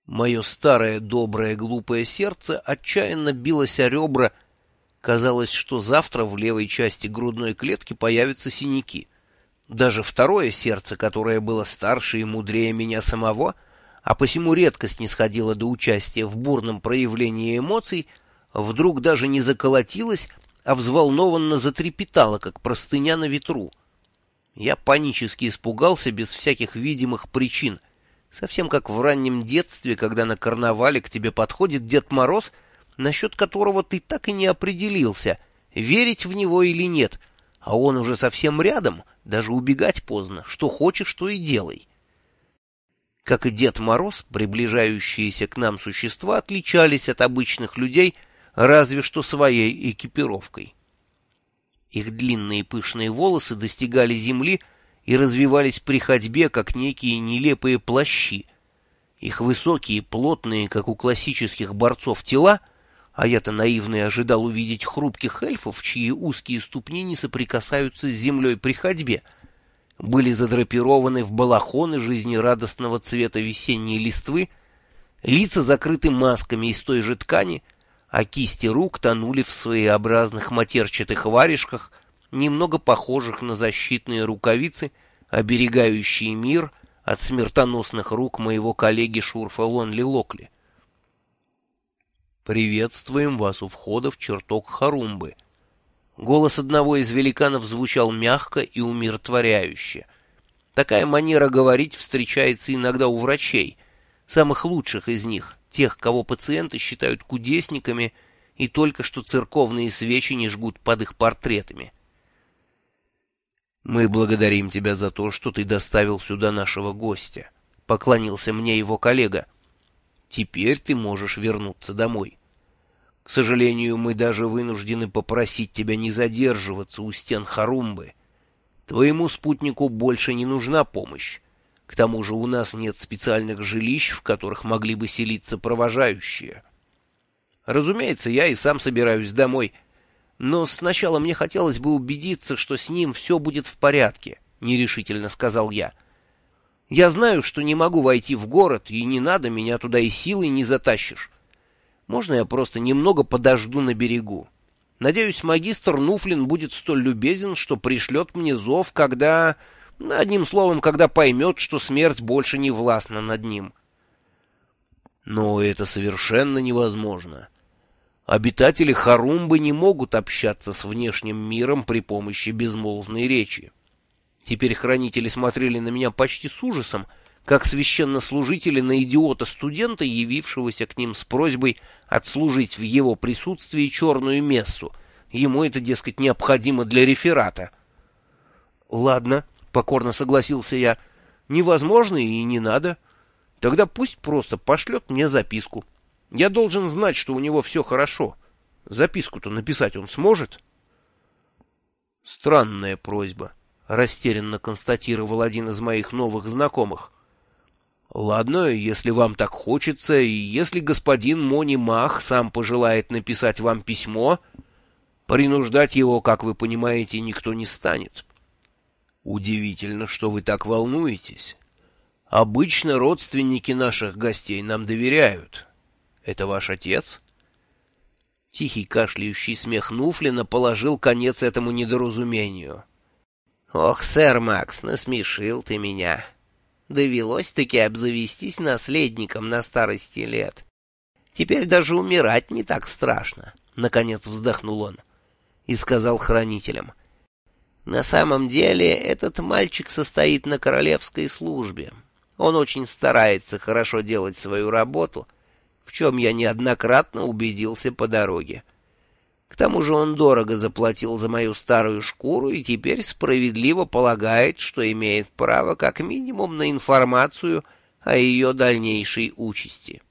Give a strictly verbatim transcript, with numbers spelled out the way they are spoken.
Мое старое доброе глупое сердце отчаянно билось о ребра. Казалось, что завтра в левой части грудной клетки появятся синяки. Даже второе сердце, которое было старше и мудрее меня самого, а посему редко снисходило до участия в бурном проявлении эмоций, вдруг даже не заколотилось, а взволнованно затрепетало, как простыня на ветру. Я панически испугался без всяких видимых причин, совсем как в раннем детстве, когда на карнавале к тебе подходит Дед Мороз, насчет которого ты так и не определился, верить в него или нет, а он уже совсем рядом, даже убегать поздно, что хочешь, то и делай. Как и Дед Мороз, приближающиеся к нам существа отличались от обычных людей разве что своей экипировкой. Их длинные пышные волосы достигали земли и развивались при ходьбе, как некие нелепые плащи. Их высокие, плотные, как у классических борцов, тела, а я-то наивный ожидал увидеть хрупких эльфов, чьи узкие ступни не соприкасаются с землей при ходьбе, были задрапированы в балахоны жизнерадостного цвета весенней листвы, лица закрыты масками из той же ткани, а кисти рук тонули в своеобразных матерчатых варежках, немного похожих на защитные рукавицы, оберегающие мир от смертоносных рук моего коллеги Шурфа Лонли Локли. «Приветствуем вас у входа в чертог Харумбы». Голос одного из великанов звучал мягко и умиротворяюще. Такая манера говорить встречается иногда у врачей, самых лучших из них, тех, кого пациенты считают кудесниками, и только что церковные свечи не жгут под их портретами. «Мы благодарим тебя за то, что ты доставил сюда нашего гостя», — поклонился мне его коллега. «Теперь ты можешь вернуться домой. К сожалению, мы даже вынуждены попросить тебя не задерживаться у стен Харумбы. Твоему спутнику больше не нужна помощь. К тому же у нас нет специальных жилищ, в которых могли бы селиться провожающие. Разумеется, я и сам собираюсь домой, но сначала мне хотелось бы убедиться, что с ним все будет в порядке», — нерешительно сказал я. «Я знаю, что не могу войти в город, и не надо, меня туда и силой не затащишь. Можно я просто немного подожду на берегу? Надеюсь, магистр Нуфлин будет столь любезен, что пришлет мне зов, когда... Одним словом, когда поймет, что смерть больше не властна над ним». «Но это совершенно невозможно. Обитатели Харумбы не могут общаться с внешним миром при помощи безмолвной речи». Теперь хранители смотрели на меня почти с ужасом, как священнослужители на идиота-студента, явившегося к ним с просьбой отслужить в его присутствии черную мессу. Ему это, дескать, необходимо для реферата. «Ладно», — покорно согласился я, — «невозможно и не надо. Тогда пусть просто пошлет мне записку. Я должен знать, что у него все хорошо. Записку-то написать он сможет?» «Странная просьба», — растерянно констатировал один из моих новых знакомых. «Ладно, если вам так хочется, и если господин Мони Мах сам пожелает написать вам письмо, принуждать его, как вы понимаете, никто не станет. Удивительно, что вы так волнуетесь. Обычно родственники наших гостей нам доверяют. Это ваш отец?» Тихий кашляющий смех Нуфлина положил конец этому недоразумению. «Ох, сэр Макс, насмешил ты меня. Довелось-таки обзавестись наследником на старости лет. Теперь даже умирать не так страшно», — наконец вздохнул он и сказал хранителям. «На самом деле этот мальчик состоит на королевской службе. Он очень старается хорошо делать свою работу, в чем я неоднократно убедился по дороге. К тому же он дорого заплатил за мою старую шкуру и теперь справедливо полагает, что имеет право как минимум на информацию о ее дальнейшей участи».